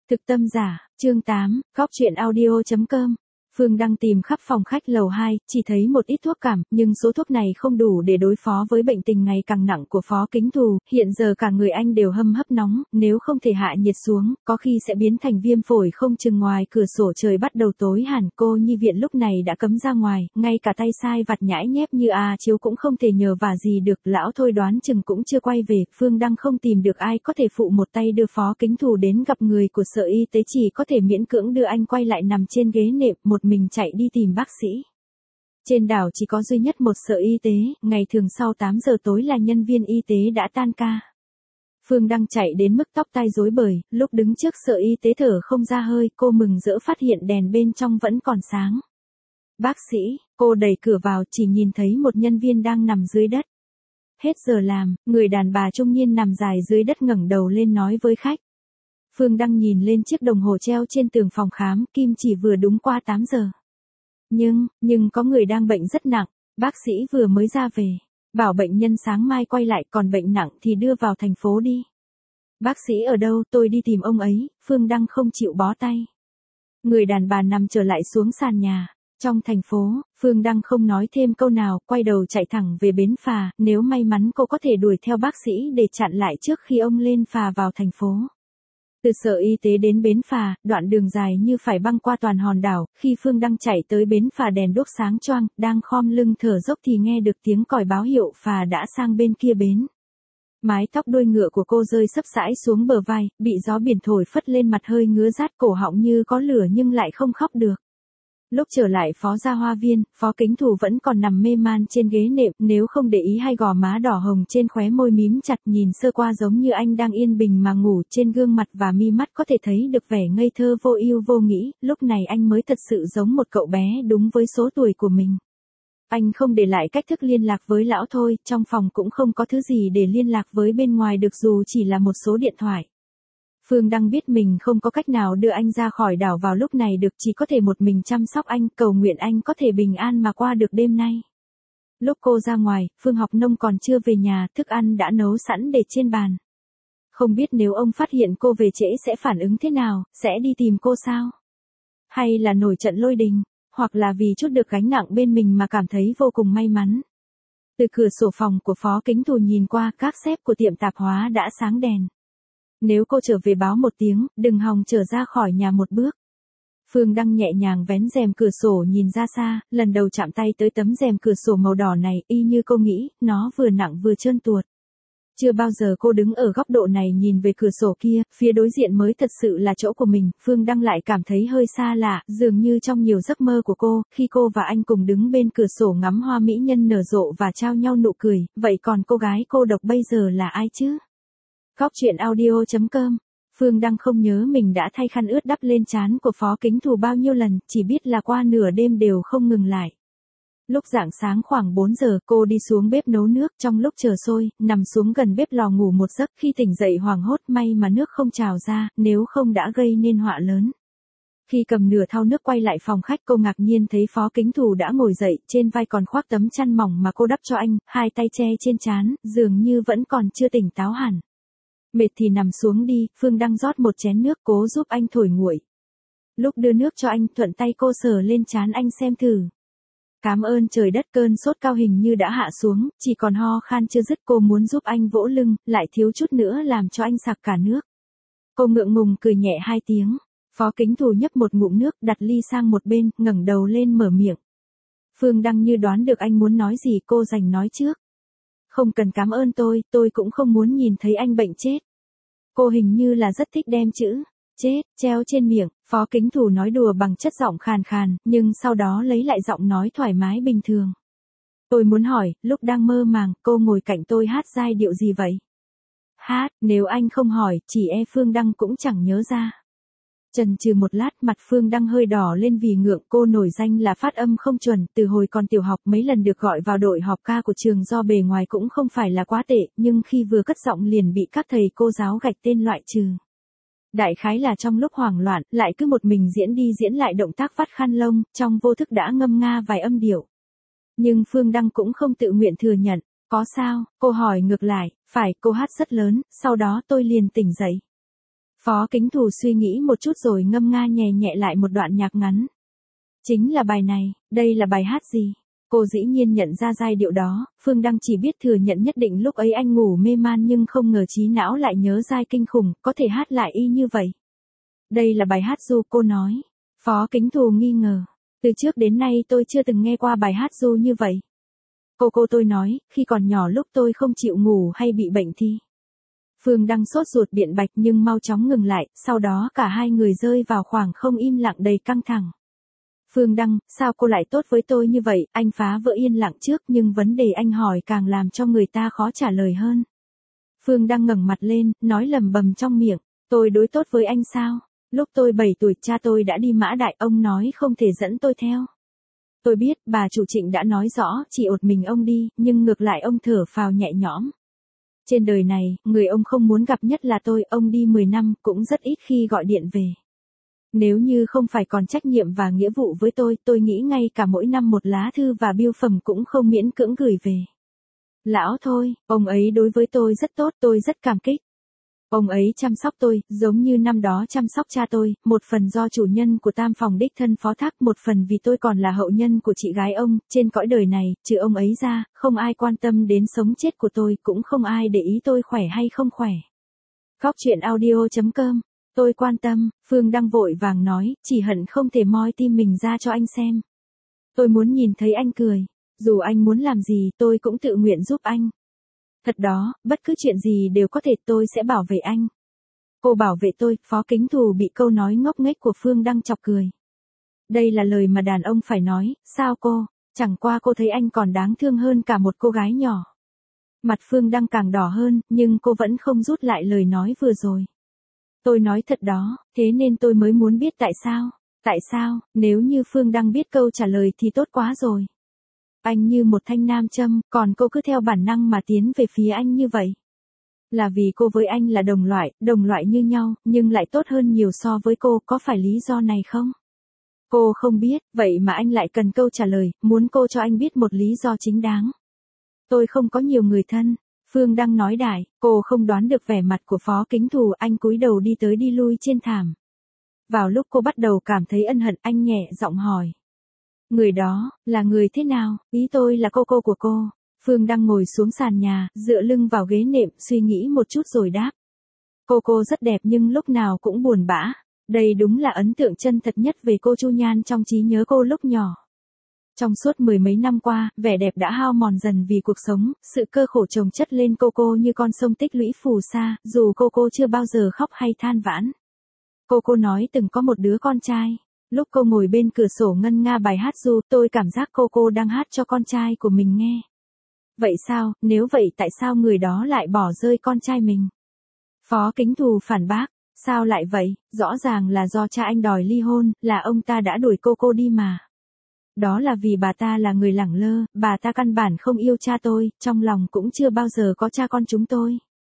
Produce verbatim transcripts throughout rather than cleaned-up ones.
Thực tâm giả, chương tám, góc truyện audio chấm com. Phương Đăng tìm khắp phòng khách lầu hai, chỉ thấy một ít thuốc cảm, nhưng số thuốc này không đủ để đối phó với bệnh tình ngày càng nặng của Phó Kính Thù, hiện giờ cả người anh đều hâm hấp nóng, nếu không thể hạ nhiệt xuống, có khi sẽ biến thành viêm phổi không chừng. Ngoài cửa sổ trời bắt đầu tối hẳn, cô nhi viện lúc này đã cấm ra ngoài, ngay cả tay sai vặt nhãi nhép như A Chiếu cũng không thể nhờ vả gì được, lão thôi đoán chừng cũng chưa quay về. Phương Đăng không tìm được ai có thể phụ một tay đưa Phó Kính Thù đến gặp người của sở y tế, chỉ có thể miễn cưỡng đưa anh quay lại nằm trên ghế nệm, một mình chạy đi tìm bác sĩ. Trên đảo chỉ có duy nhất một sở y tế, ngày thường sau tám giờ tối là nhân viên y tế đã tan ca. Phương Đăng chạy đến mức tóc tai rối bời, lúc đứng trước sở y tế thở không ra hơi, cô mừng rỡ phát hiện đèn bên trong vẫn còn sáng. Bác sĩ, cô đẩy cửa vào, chỉ nhìn thấy một nhân viên đang nằm dưới đất. Hết giờ làm, người đàn bà trung niên nằm dài dưới đất ngẩng đầu lên nói với khách. Phương Đăng nhìn lên chiếc đồng hồ treo trên tường phòng khám, kim chỉ vừa đúng qua tám giờ. Nhưng, nhưng có người đang bệnh rất nặng, bác sĩ vừa mới ra về, bảo bệnh nhân sáng mai quay lại, còn bệnh nặng thì đưa vào thành phố đi. Bác sĩ ở đâu, tôi đi tìm ông ấy. Phương Đăng không chịu bó tay. Người đàn bà nằm trở lại xuống sàn nhà. Trong thành phố, Phương Đăng không nói thêm câu nào, quay đầu chạy thẳng về bến phà, nếu may mắn cô có thể đuổi theo bác sĩ để chặn lại trước khi ông lên phà vào thành phố. Từ sở y tế đến bến phà, đoạn đường dài như phải băng qua toàn hòn đảo, khi Phương Đăng chạy tới bến phà đèn đuốc sáng choang, đang khom lưng thở dốc thì nghe được tiếng còi báo hiệu phà đã sang bên kia bến. Mái tóc đuôi ngựa của cô rơi xấp xãi xuống bờ vai, bị gió biển thổi phất lên mặt hơi ngứa rát, cổ họng như có lửa nhưng lại không khóc được. Lúc trở lại Phó Gia Hoa Viên, Phó Kính Thù vẫn còn nằm mê man trên ghế nệm, nếu không để ý hai gò má đỏ hồng trên khóe môi mím chặt, nhìn sơ qua giống như anh đang yên bình mà ngủ. Trên gương mặt và mi mắt có thể thấy được vẻ ngây thơ vô ưu vô nghĩ, lúc này anh mới thật sự giống một cậu bé đúng với số tuổi của mình. Anh không để lại cách thức liên lạc với lão thôi, trong phòng cũng không có thứ gì để liên lạc với bên ngoài được dù chỉ là một số điện thoại. Phương Đăng biết mình không có cách nào đưa anh ra khỏi đảo vào lúc này được, chỉ có thể một mình chăm sóc anh, cầu nguyện anh có thể bình an mà qua được đêm nay. Lúc cô ra ngoài, Phương Học Nông còn chưa về nhà, thức ăn đã nấu sẵn để trên bàn. Không biết nếu ông phát hiện cô về trễ sẽ phản ứng thế nào, sẽ đi tìm cô sao? Hay là nổi trận lôi đình, hoặc là vì chút được gánh nặng bên mình mà cảm thấy vô cùng may mắn. Từ cửa sổ phòng của Phó Kính Thù nhìn qua, các xếp của tiệm tạp hóa đã sáng đèn. Nếu cô trở về báo một tiếng, đừng hòng trở ra khỏi nhà một bước. Phương Đăng nhẹ nhàng vén rèm cửa sổ nhìn ra xa, lần đầu chạm tay tới tấm rèm cửa sổ màu đỏ này, y như cô nghĩ, nó vừa nặng vừa trơn tuột. Chưa bao giờ cô đứng ở góc độ này nhìn về cửa sổ kia, phía đối diện mới thật sự là chỗ của mình. Phương Đăng lại cảm thấy hơi xa lạ, dường như trong nhiều giấc mơ của cô, khi cô và anh cùng đứng bên cửa sổ ngắm hoa mỹ nhân nở rộ và trao nhau nụ cười, vậy còn cô gái cô độc bây giờ là ai chứ? Góc truyện audio chấm com. Phương Đăng không nhớ mình đã thay khăn ướt đắp lên trán của Phó Kính Thù bao nhiêu lần, chỉ biết là qua nửa đêm đều không ngừng lại. Lúc rạng sáng khoảng bốn giờ, cô đi xuống bếp nấu nước, trong lúc chờ sôi, nằm xuống gần bếp lò ngủ một giấc, khi tỉnh dậy hoảng hốt, may mà nước không trào ra, nếu không đã gây nên họa lớn. Khi cầm nửa thau nước quay lại phòng khách, cô ngạc nhiên thấy Phó Kính Thù đã ngồi dậy, trên vai còn khoác tấm chăn mỏng mà cô đắp cho anh, hai tay che trên trán, dường như vẫn còn chưa tỉnh táo hẳn. Mệt thì nằm xuống đi, Phương Đăng rót một chén nước cố giúp anh thổi nguội. Lúc đưa nước cho anh, thuận tay cô sờ lên trán anh xem thử. Cảm ơn trời đất, cơn sốt cao hình như đã hạ xuống, chỉ còn ho khan chưa dứt. Cô muốn giúp anh vỗ lưng, lại thiếu chút nữa làm cho anh sặc cả nước. Cô ngượng ngùng cười nhẹ hai tiếng. Phó Kính Thù nhấp một ngụm nước, đặt ly sang một bên, ngẩng đầu lên mở miệng. Phương Đăng như đoán được anh muốn nói gì, cô giành nói trước. Không cần cảm ơn tôi, tôi cũng không muốn nhìn thấy anh bệnh chết. Cô hình như là rất thích đem chữ chết treo trên miệng. Phó Kính Thù nói đùa bằng chất giọng khàn khàn, nhưng sau đó lấy lại giọng nói thoải mái bình thường. Tôi muốn hỏi, lúc đang mơ màng, cô ngồi cạnh tôi hát giai điệu gì vậy? Hát, nếu anh không hỏi, chỉ e Phương Đăng cũng chẳng nhớ ra. Chần chừ một lát, mặt Phương Đăng hơi đỏ lên vì ngượng. Cô nổi danh là phát âm không chuẩn, từ hồi còn tiểu học mấy lần được gọi vào đội họp ca của trường do bề ngoài cũng không phải là quá tệ, nhưng khi vừa cất giọng liền bị các thầy cô giáo gạch tên loại trừ. Đại khái là trong lúc hoảng loạn, lại cứ một mình diễn đi diễn lại động tác vắt khăn lông, trong vô thức đã ngâm nga vài âm điệu. Nhưng Phương Đăng cũng không tự nguyện thừa nhận. Có sao? Cô hỏi ngược lại. Phải, cô hát rất lớn, sau đó tôi liền tỉnh dậy. Phó Kính Thù suy nghĩ một chút rồi ngâm nga nhẹ nhẹ lại một đoạn nhạc ngắn. Chính là bài này, đây là bài hát gì? Cô dĩ nhiên nhận ra giai điệu đó, Phương Đăng chỉ biết thừa nhận nhất định lúc ấy anh ngủ mê man nhưng không ngờ trí não lại nhớ giai kinh khủng, có thể hát lại y như vậy. Đây là bài hát ru, cô nói. Phó Kính Thù nghi ngờ. Từ trước đến nay tôi chưa từng nghe qua bài hát ru như vậy. Cô cô tôi nói, khi còn nhỏ lúc tôi không chịu ngủ hay bị bệnh thì. Phương Đăng sốt ruột biện bạch nhưng mau chóng ngừng lại, sau đó cả hai người rơi vào khoảng không im lặng đầy căng thẳng. Phương Đăng, sao cô lại tốt với tôi như vậy, anh phá vỡ yên lặng trước nhưng vấn đề anh hỏi càng làm cho người ta khó trả lời hơn. Phương Đăng ngẩng mặt lên, nói lầm bầm trong miệng, tôi đối tốt với anh sao? Lúc tôi bảy tuổi cha tôi đã đi Mã Đại, ông nói không thể dẫn tôi theo. Tôi biết bà chủ Trịnh đã nói rõ chỉ một mình ông đi, nhưng ngược lại ông thở phào nhẹ nhõm. Trên đời này, người ông không muốn gặp nhất là tôi, ông đi mười năm cũng rất ít khi gọi điện về. Nếu như không phải còn trách nhiệm và nghĩa vụ với tôi, tôi nghĩ ngay cả mỗi năm một lá thư và bưu phẩm cũng không miễn cưỡng gửi về. Lão thôi, ông ấy đối với tôi rất tốt, tôi rất cảm kích. Ông ấy chăm sóc tôi, giống như năm đó chăm sóc cha tôi, một phần do chủ nhân của tam phòng đích thân phó thác, một phần vì tôi còn là hậu nhân của chị gái ông, trên cõi đời này, trừ ông ấy ra, không ai quan tâm đến sống chết của tôi, cũng không ai để ý tôi khỏe hay không khỏe. Góc truyện audio chấm com. Tôi quan tâm, Phương Đăng vội vàng nói, chỉ hận không thể moi tim mình ra cho anh xem. Tôi muốn nhìn thấy anh cười, dù anh muốn làm gì tôi cũng tự nguyện giúp anh. Thật đó, bất cứ chuyện gì đều có thể, tôi sẽ bảo vệ anh. Cô bảo vệ tôi, Phó Kính Thù bị câu nói ngốc nghếch của Phương Đăng chọc cười. Đây là lời mà đàn ông phải nói, sao cô, chẳng qua cô thấy anh còn đáng thương hơn cả một cô gái nhỏ. Mặt Phương Đăng càng đỏ hơn, nhưng cô vẫn không rút lại lời nói vừa rồi. Tôi nói thật đó, thế nên tôi mới muốn biết tại sao. Tại sao, nếu như Phương Đăng biết câu trả lời thì tốt quá rồi. Anh như một thanh nam châm, còn cô cứ theo bản năng mà tiến về phía anh như vậy. Là vì cô với anh là đồng loại, đồng loại như nhau, nhưng lại tốt hơn nhiều so với cô, có phải lý do này không? Cô không biết, vậy mà anh lại cần câu trả lời, muốn cô cho anh biết một lý do chính đáng. Tôi không có nhiều người thân. Phương Đăng nói đại, cô không đoán được vẻ mặt của Phó Kính Thù, anh cúi đầu đi tới đi lui trên thảm. Vào lúc cô bắt đầu cảm thấy ân hận, anh nhẹ giọng hỏi. Người đó, là người thế nào? Ý tôi là cô cô của cô. Phương Đăng ngồi xuống sàn nhà, dựa lưng vào ghế nệm, suy nghĩ một chút rồi đáp. Cô cô rất đẹp nhưng lúc nào cũng buồn bã. Đây đúng là ấn tượng chân thật nhất về cô Chu Nhan trong trí nhớ cô lúc nhỏ. Trong suốt mười mấy năm qua, vẻ đẹp đã hao mòn dần vì cuộc sống, sự cơ khổ chồng chất lên cô cô như con sông tích lũy phù sa, dù cô cô chưa bao giờ khóc hay than vãn. Cô cô nói từng có một đứa con trai. Lúc cô ngồi bên cửa sổ ngân nga bài hát ru, tôi cảm giác cô cô đang hát cho con trai của mình nghe. Vậy sao, nếu vậy tại sao người đó lại bỏ rơi con trai mình? Phó Kính Thù phản bác, sao lại vậy, rõ ràng là do cha anh đòi ly hôn, là ông ta đã đuổi cô cô đi mà. Đó là vì bà ta là người lẳng lơ, bà ta căn bản không yêu cha tôi, trong lòng cũng chưa bao giờ có cha con chúng tôi.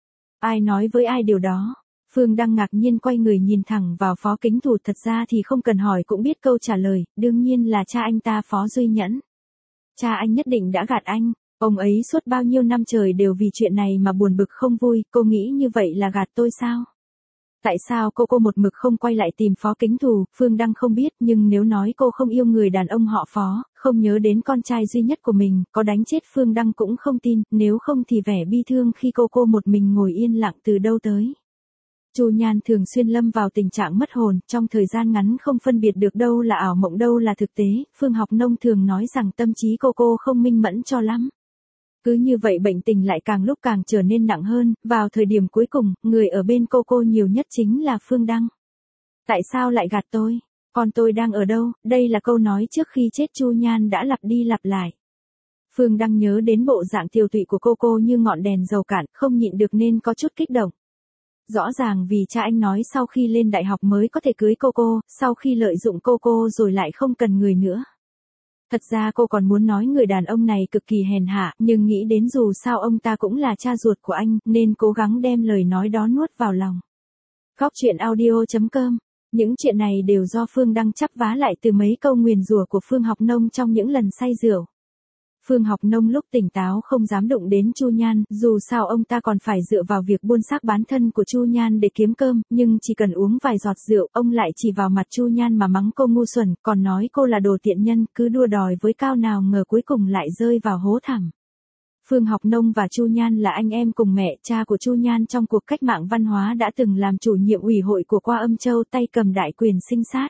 Ai nói với ai điều đó? Phương Đăng ngạc nhiên quay người nhìn thẳng vào Phó Kính Thù, thật ra thì không cần hỏi cũng biết câu trả lời, đương nhiên là cha anh ta Phó Duy Nhẫn. Cha anh nhất định đã gạt anh, ông ấy suốt bao nhiêu năm trời đều vì chuyện này mà buồn bực không vui, cô nghĩ như vậy là gạt tôi sao? Tại sao cô cô một mực không quay lại tìm Phó Kính Thù, Phương Đăng không biết, nhưng nếu nói cô không yêu người đàn ông họ Phó, không nhớ đến con trai duy nhất của mình, có đánh chết Phương Đăng cũng không tin, nếu không thì vẻ bi thương khi cô cô một mình ngồi yên lặng từ đâu tới. Chu Nhan thường xuyên lâm vào tình trạng mất hồn, trong thời gian ngắn không phân biệt được đâu là ảo mộng đâu là thực tế, Phương Học Nông thường nói rằng tâm trí cô cô không minh mẫn cho lắm. Cứ như vậy bệnh tình lại càng lúc càng trở nên nặng hơn, vào thời điểm cuối cùng, người ở bên cô cô nhiều nhất chính là Phương Đăng. Tại sao lại gạt tôi? Còn tôi đang ở đâu? Đây là câu nói trước khi chết Chu Nhan đã lặp đi lặp lại. Phương Đăng nhớ đến bộ dạng tiều tụy của cô cô như ngọn đèn dầu cạn, không nhịn được nên có chút kích động. Rõ ràng vì cha anh nói sau khi lên đại học mới có thể cưới cô cô, sau khi lợi dụng cô cô rồi lại không cần người nữa. Thật ra cô còn muốn nói người đàn ông này cực kỳ hèn hạ, nhưng nghĩ đến dù sao ông ta cũng là cha ruột của anh, nên cố gắng đem lời nói đó nuốt vào lòng. Góc truyện audio chấm com. Những chuyện này đều do Phương Đăng chắp vá lại từ mấy câu nguyền rủa của Phương Học Nông trong những lần say rượu. Phương Học Nông lúc tỉnh táo không dám đụng đến Chu Nhan, dù sao ông ta còn phải dựa vào việc buôn xác bán thân của Chu Nhan để kiếm cơm, nhưng chỉ cần uống vài giọt rượu, ông lại chỉ vào mặt Chu Nhan mà mắng cô ngu xuẩn, còn nói cô là đồ tiện nhân, cứ đua đòi với cao nào ngờ cuối cùng lại rơi vào hố thẳm. Phương Học Nông và Chu Nhan là anh em cùng mẹ, cha của Chu Nhan trong cuộc cách mạng văn hóa đã từng làm chủ nhiệm ủy hội của Qua Âm Châu, tay cầm đại quyền sinh sát.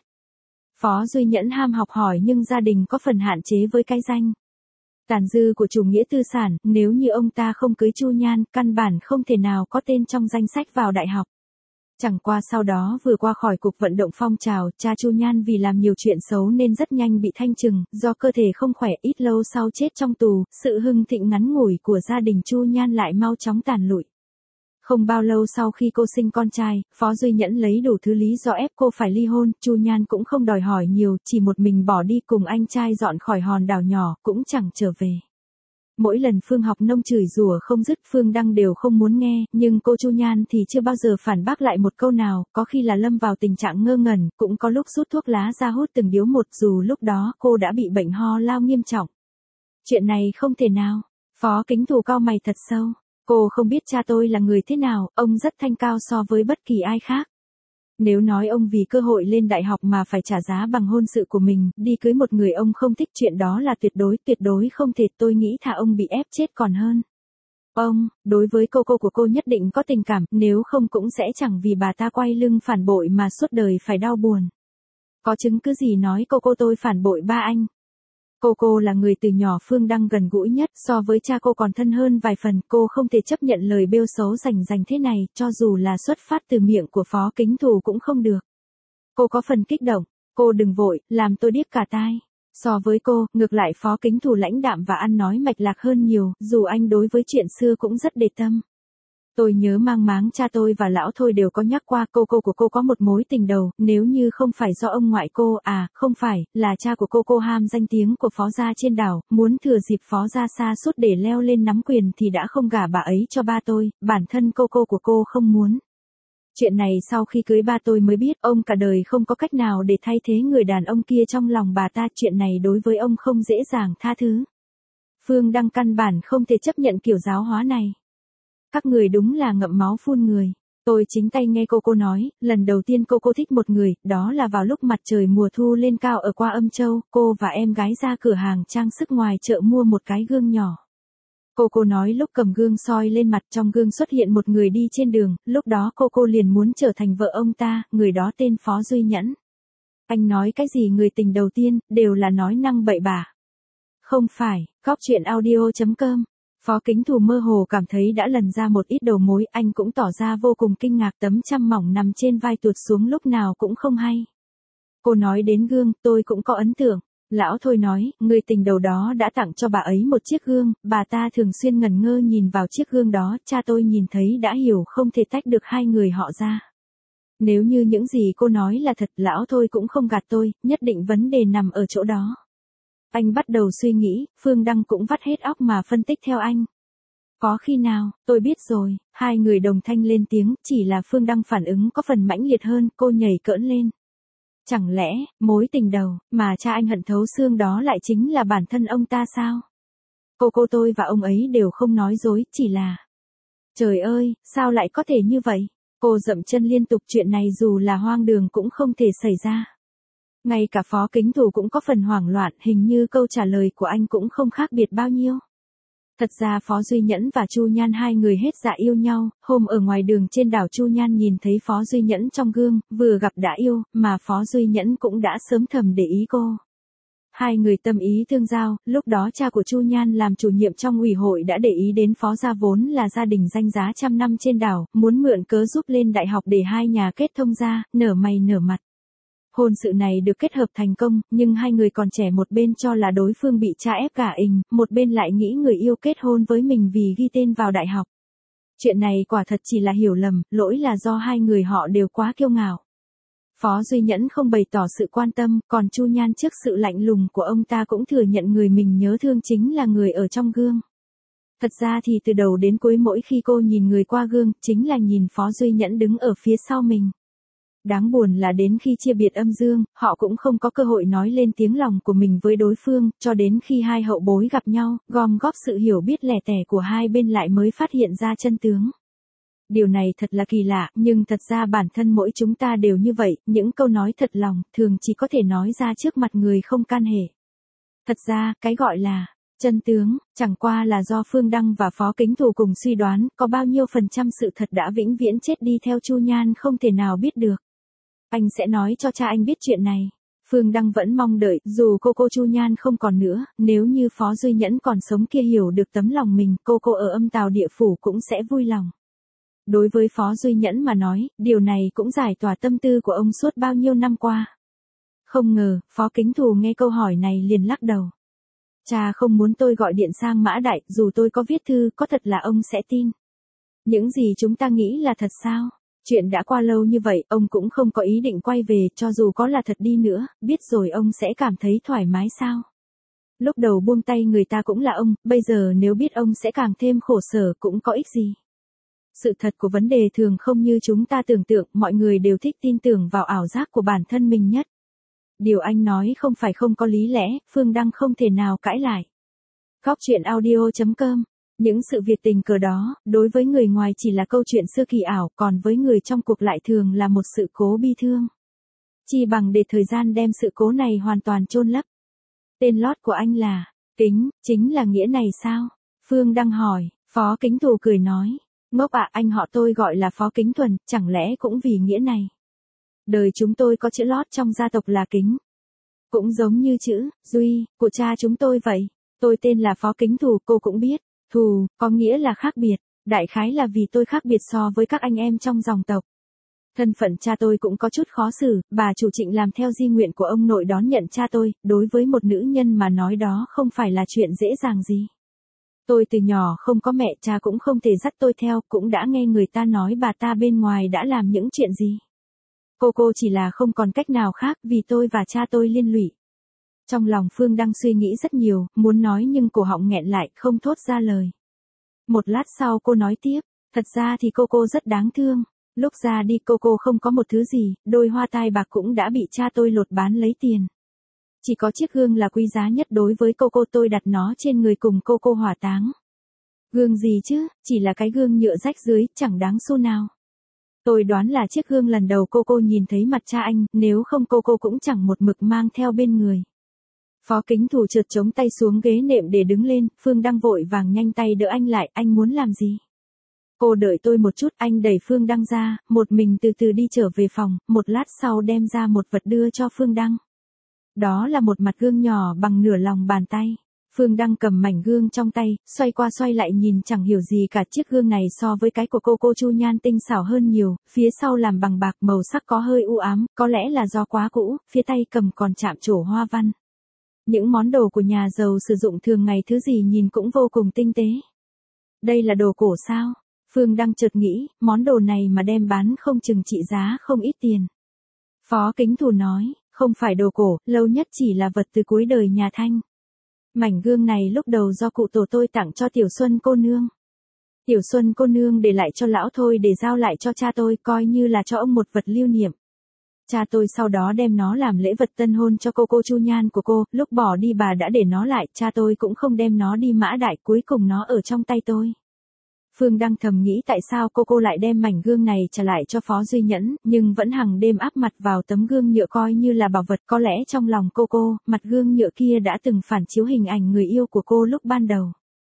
Phó Duy Nhẫn ham học hỏi nhưng gia đình có phần hạn chế với cái danh tàn dư của chủ nghĩa tư sản, nếu như ông ta không cưới Chu Nhan, căn bản không thể nào có tên trong danh sách vào đại học. Chẳng qua sau đó vừa qua khỏi cuộc vận động phong trào, cha Chu Nhan vì làm nhiều chuyện xấu nên rất nhanh bị thanh trừng, do cơ thể không khỏe, ít lâu sau chết trong tù, sự hưng thịnh ngắn ngủi của gia đình Chu Nhan lại mau chóng tàn lụi. Không bao lâu sau khi cô sinh con trai, Phó Duy Nhẫn lấy đủ thứ lý do ép cô phải ly hôn, Chu Nhan cũng không đòi hỏi nhiều, chỉ một mình bỏ đi cùng anh trai dọn khỏi hòn đảo nhỏ, cũng chẳng trở về. Mỗi lần Phương Học Nông chửi rủa không dứt, Phương Đăng đều không muốn nghe, nhưng cô Chu Nhan thì chưa bao giờ phản bác lại một câu nào, có khi là lâm vào tình trạng ngơ ngẩn, cũng có lúc rút thuốc lá ra hút từng điếu một, dù lúc đó cô đã bị bệnh ho lao nghiêm trọng. Chuyện này không thể nào. Phó Kính Thù cau mày thật sâu. Cô không biết cha tôi là người thế nào, ông rất thanh cao so với bất kỳ ai khác. Nếu nói ông vì cơ hội lên đại học mà phải trả giá bằng hôn sự của mình, đi cưới một người ông không thích, chuyện đó là tuyệt đối, tuyệt đối không thể, tôi nghĩ thà ông bị ép chết còn hơn. Ông, đối với cô cô của cô nhất định có tình cảm, nếu không cũng sẽ chẳng vì bà ta quay lưng phản bội mà suốt đời phải đau buồn. Có chứng cứ gì nói cô cô tôi phản bội ba anh? Cô cô là người từ nhỏ Phương Đăng gần gũi nhất, so với cha cô còn thân hơn vài phần, cô không thể chấp nhận lời bêu xấu rành rành thế này, cho dù là xuất phát từ miệng của Phó Kính Thù cũng không được. Cô có phần kích động, cô đừng vội, làm tôi điếc cả tai. So với cô, ngược lại Phó Kính Thù lãnh đạm và ăn nói mạch lạc hơn nhiều, dù anh đối với chuyện xưa cũng rất để tâm. Tôi nhớ mang máng cha tôi và lão thôi đều có nhắc qua, cô cô của cô có một mối tình đầu, nếu như không phải do ông ngoại cô, à, không phải, là cha của cô cô ham danh tiếng của Phó gia trên đảo, muốn thừa dịp Phó gia sa sút để leo lên nắm quyền thì đã không gả bà ấy cho ba tôi, bản thân cô cô của cô không muốn. Chuyện này sau khi cưới ba tôi mới biết, ông cả đời không có cách nào để thay thế người đàn ông kia trong lòng bà ta, chuyện này đối với ông không dễ dàng tha thứ. Phương Đăng căn bản không thể chấp nhận kiểu giáo hóa này. Các người đúng là ngậm máu phun người. Tôi chính tay nghe cô cô nói, lần đầu tiên cô cô thích một người, đó là vào lúc mặt trời mùa thu lên cao ở Qua Âm Châu, cô và em gái ra cửa hàng trang sức ngoài chợ mua một cái gương nhỏ. Cô cô nói lúc cầm gương soi lên mặt, trong gương xuất hiện một người đi trên đường, lúc đó cô cô liền muốn trở thành vợ ông ta, người đó tên Phó Duy Nhẫn. Anh nói cái gì người tình đầu tiên, đều là nói năng bậy bạ. Không phải, Cóc Truyện Audio chấm com. Phó Kính Thù mơ hồ cảm thấy đã lần ra một ít đầu mối, anh cũng tỏ ra vô cùng kinh ngạc, tấm chăm mỏng nằm trên vai tuột xuống lúc nào cũng không hay. Cô nói đến gương, tôi cũng có ấn tượng. Lão Thôi nói, người tình đầu đó đã tặng cho bà ấy một chiếc gương, bà ta thường xuyên ngẩn ngơ nhìn vào chiếc gương đó, cha tôi nhìn thấy đã hiểu không thể tách được hai người họ ra. Nếu như những gì cô nói là thật, Lão Thôi cũng không gạt tôi, nhất định vấn đề nằm ở chỗ đó. Anh bắt đầu suy nghĩ, Phương Đăng cũng vắt hết óc mà phân tích theo anh. Có khi nào, tôi biết rồi, hai người đồng thanh lên tiếng, chỉ là Phương Đăng phản ứng có phần mãnh liệt hơn, cô nhảy cỡn lên. Chẳng lẽ, mối tình đầu, mà cha anh hận thấu xương đó lại chính là bản thân ông ta sao? Cô cô tôi và ông ấy đều không nói dối, chỉ là... Trời ơi, sao lại có thể như vậy? Cô dậm chân liên tục, chuyện này dù là hoang đường cũng không thể xảy ra. Ngay cả Phó Kính Thù cũng có phần hoảng loạn, hình như câu trả lời của anh cũng không khác biệt bao nhiêu. Thật ra Phó Duy Nhẫn và Chu Nhan hai người hết dạ yêu nhau, hôm ở ngoài đường trên đảo Chu Nhan nhìn thấy Phó Duy Nhẫn trong gương, vừa gặp đã yêu, mà Phó Duy Nhẫn cũng đã sớm thầm để ý cô. Hai người tâm ý tương giao, lúc đó cha của Chu Nhan làm chủ nhiệm trong ủy hội đã để ý đến Phó gia vốn là gia đình danh giá trăm năm trên đảo, muốn mượn cớ giúp lên đại học để hai nhà kết thông gia, nở mày nở mặt. Hôn sự này được kết hợp thành công, nhưng hai người còn trẻ, một bên cho là đối phương bị cha ép gả ình, một bên lại nghĩ người yêu kết hôn với mình vì ghi tên vào đại học. Chuyện này quả thật chỉ là hiểu lầm, lỗi là do hai người họ đều quá kiêu ngạo. Phó Duy Nhẫn không bày tỏ sự quan tâm, còn Chu Nhan trước sự lạnh lùng của ông ta cũng thừa nhận người mình nhớ thương chính là người ở trong gương. Thật ra thì từ đầu đến cuối mỗi khi cô nhìn người qua gương, chính là nhìn Phó Duy Nhẫn đứng ở phía sau mình. Đáng buồn là đến khi chia biệt âm dương, họ cũng không có cơ hội nói lên tiếng lòng của mình với đối phương, cho đến khi hai hậu bối gặp nhau, gom góp sự hiểu biết lẻ tẻ của hai bên lại mới phát hiện ra chân tướng. Điều này thật là kỳ lạ, nhưng thật ra bản thân mỗi chúng ta đều như vậy, những câu nói thật lòng, thường chỉ có thể nói ra trước mặt người không can hệ. Thật ra, cái gọi là chân tướng, chẳng qua là do Phương Đăng và Phó Kính Thù cùng suy đoán, có bao nhiêu phần trăm sự thật đã vĩnh viễn chết đi theo Chu Nhan không thể nào biết được. Anh sẽ nói cho cha anh biết chuyện này. Phương Đăng vẫn mong đợi, dù cô cô Chu Nhan không còn nữa, nếu như Phó Duy Nhẫn còn sống kia hiểu được tấm lòng mình, cô cô ở âm tào địa phủ cũng sẽ vui lòng. Đối với Phó Duy Nhẫn mà nói, điều này cũng giải tỏa tâm tư của ông suốt bao nhiêu năm qua. Không ngờ, Phó Kính Thù nghe câu hỏi này liền lắc đầu. Cha không muốn tôi gọi điện sang Mã Đại, dù tôi có viết thư, có thật là ông sẽ tin. Những gì chúng ta nghĩ là thật sao? Chuyện đã qua lâu như vậy, ông cũng không có ý định quay về, cho dù có là thật đi nữa, biết rồi ông sẽ cảm thấy thoải mái sao? Lúc đầu buông tay người ta cũng là ông, bây giờ nếu biết ông sẽ càng thêm khổ sở cũng có ích gì. Sự thật của vấn đề thường không như chúng ta tưởng tượng, mọi người đều thích tin tưởng vào ảo giác của bản thân mình nhất. Điều anh nói không phải không có lý lẽ, Phương Đăng không thể nào cãi lại. Góc truyện audio chấm com. Những sự việc tình cờ đó, đối với người ngoài chỉ là câu chuyện xưa kỳ ảo, còn với người trong cuộc lại thường là một sự cố bi thương. Chi bằng để thời gian đem sự cố này hoàn toàn chôn lấp. Tên lót của anh là Kính, chính là nghĩa này sao? Phương Đăng hỏi. Phó Kính Thù cười nói. Ngốc ạ, anh họ tôi gọi là Phó Kính Thuần, chẳng lẽ cũng vì nghĩa này? Đời chúng tôi có chữ lót trong gia tộc là Kính. Cũng giống như chữ Duy của cha chúng tôi vậy. Tôi tên là Phó Kính Thù, cô cũng biết. Thù, có nghĩa là khác biệt. Đại khái là vì tôi khác biệt so với các anh em trong dòng tộc. Thân phận cha tôi cũng có chút khó xử, bà chủ Trịnh làm theo di nguyện của ông nội đón nhận cha tôi, đối với một nữ nhân mà nói đó không phải là chuyện dễ dàng gì. Tôi từ nhỏ không có mẹ, cha cũng không thể dắt tôi theo, cũng đã nghe người ta nói bà ta bên ngoài đã làm những chuyện gì. Cô cô chỉ là không còn cách nào khác vì tôi và cha tôi liên lụy. Trong lòng Phương Đăng suy nghĩ rất nhiều, muốn nói nhưng cổ họng nghẹn lại, không thốt ra lời. Một lát sau cô nói tiếp, thật ra thì cô cô rất đáng thương. Lúc ra đi cô cô không có một thứ gì, đôi hoa tai bạc cũng đã bị cha tôi lột bán lấy tiền. Chỉ có chiếc gương là quý giá nhất đối với cô cô, tôi đặt nó trên người cùng cô cô hỏa táng. Gương gì chứ, chỉ là cái gương nhựa rách dưới, chẳng đáng xu nào. Tôi đoán là chiếc gương lần đầu cô cô nhìn thấy mặt cha anh, nếu không cô cô cũng chẳng một mực mang theo bên người. Phó Kính Thù trượt chống tay xuống ghế nệm để đứng lên, Phương Đăng vội vàng nhanh tay đỡ anh lại, anh muốn làm gì? Cô đợi tôi một chút, anh đẩy Phương Đăng ra, một mình từ từ đi trở về phòng, một lát sau đem ra một vật đưa cho Phương Đăng. Đó là một mặt gương nhỏ bằng nửa lòng bàn tay. Phương Đăng cầm mảnh gương trong tay, xoay qua xoay lại nhìn chẳng hiểu gì cả, chiếc gương này so với cái của cô cô Chu Nhan tinh xảo hơn nhiều, phía sau làm bằng bạc màu sắc có hơi u ám, có lẽ là do quá cũ, phía tay cầm còn chạm trổ hoa văn. Những món đồ của nhà giàu sử dụng thường ngày thứ gì nhìn cũng vô cùng tinh tế. Đây là đồ cổ sao? Phương Đăng chợt nghĩ, món đồ này mà đem bán không chừng trị giá không ít tiền. Phó Kính Thù nói, không phải đồ cổ, lâu nhất chỉ là vật từ cuối đời nhà Thanh. Mảnh gương này lúc đầu do cụ tổ tôi tặng cho Tiểu Xuân cô nương. Tiểu Xuân cô nương để lại cho lão thôi để giao lại cho cha tôi, coi như là cho ông một vật lưu niệm. Cha tôi sau đó đem nó làm lễ vật tân hôn cho cô cô Chu Nhan của cô, lúc bỏ đi bà đã để nó lại, cha tôi cũng không đem nó đi Mã Đại, cuối cùng nó ở trong tay tôi. Phương Đăng thầm nghĩ tại sao cô cô lại đem mảnh gương này trả lại cho Phó Duy Nhẫn, nhưng vẫn hằng đêm áp mặt vào tấm gương nhựa coi như là bảo vật, có lẽ trong lòng cô cô, mặt gương nhựa kia đã từng phản chiếu hình ảnh người yêu của cô lúc ban đầu.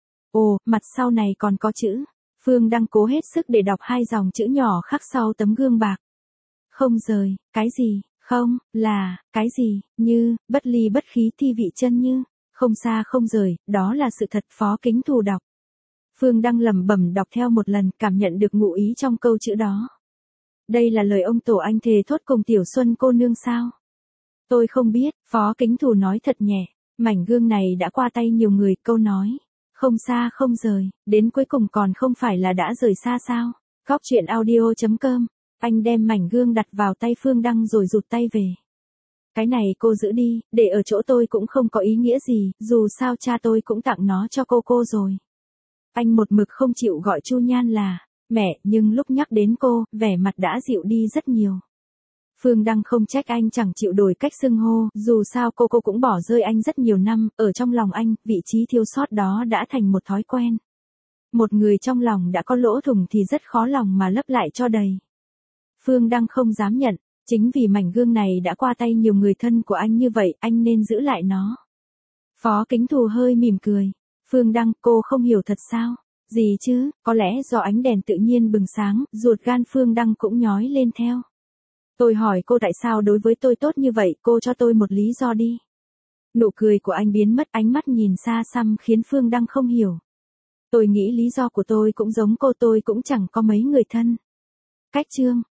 Ồ, mặt sau này còn có chữ. Phương Đăng cố hết sức để đọc hai dòng chữ nhỏ khắc sau tấm gương bạc. Không rời, cái gì, không, là, cái gì, như, bất ly bất khí thi vị chân như, không xa không rời, đó là sự thật. Phó Kính Thù đọc. Phương Đăng lẩm bẩm đọc theo một lần, cảm nhận được ngụ ý trong câu chữ đó. Đây là lời ông tổ anh thề thốt cùng Tiểu Xuân cô nương sao? Tôi không biết, Phó Kính Thù nói thật nhẹ, mảnh gương này đã qua tay nhiều người, câu nói, không xa không rời, đến cuối cùng còn không phải là đã rời xa sao? Góc truyện audio chấm com, anh đem mảnh gương đặt vào tay Phương Đăng rồi rụt tay về. Cái này cô giữ đi, để ở chỗ tôi cũng không có ý nghĩa gì, dù sao cha tôi cũng tặng nó cho cô cô rồi. Anh một mực không chịu gọi Chu Nhan là mẹ, nhưng lúc nhắc đến cô, vẻ mặt đã dịu đi rất nhiều. Phương Đăng không trách anh chẳng chịu đổi cách xưng hô, dù sao cô cô cũng bỏ rơi anh rất nhiều năm, ở trong lòng anh, vị trí thiếu sót đó đã thành một thói quen. Một người trong lòng đã có lỗ thủng thì rất khó lòng mà lấp lại cho đầy. Phương Đăng không dám nhận, chính vì mảnh gương này đã qua tay nhiều người thân của anh như vậy, anh nên giữ lại nó. Phó Kính Thù hơi mỉm cười. Phương Đăng, cô không hiểu thật sao? Gì chứ, có lẽ do ánh đèn tự nhiên bừng sáng, ruột gan Phương Đăng cũng nhói lên theo. Tôi hỏi cô tại sao đối với tôi tốt như vậy, cô cho tôi một lý do đi. Nụ cười của anh biến mất, ánh mắt nhìn xa xăm khiến Phương Đăng không hiểu. Tôi nghĩ lý do của tôi cũng giống cô, tôi cũng chẳng có mấy người thân. Cách chương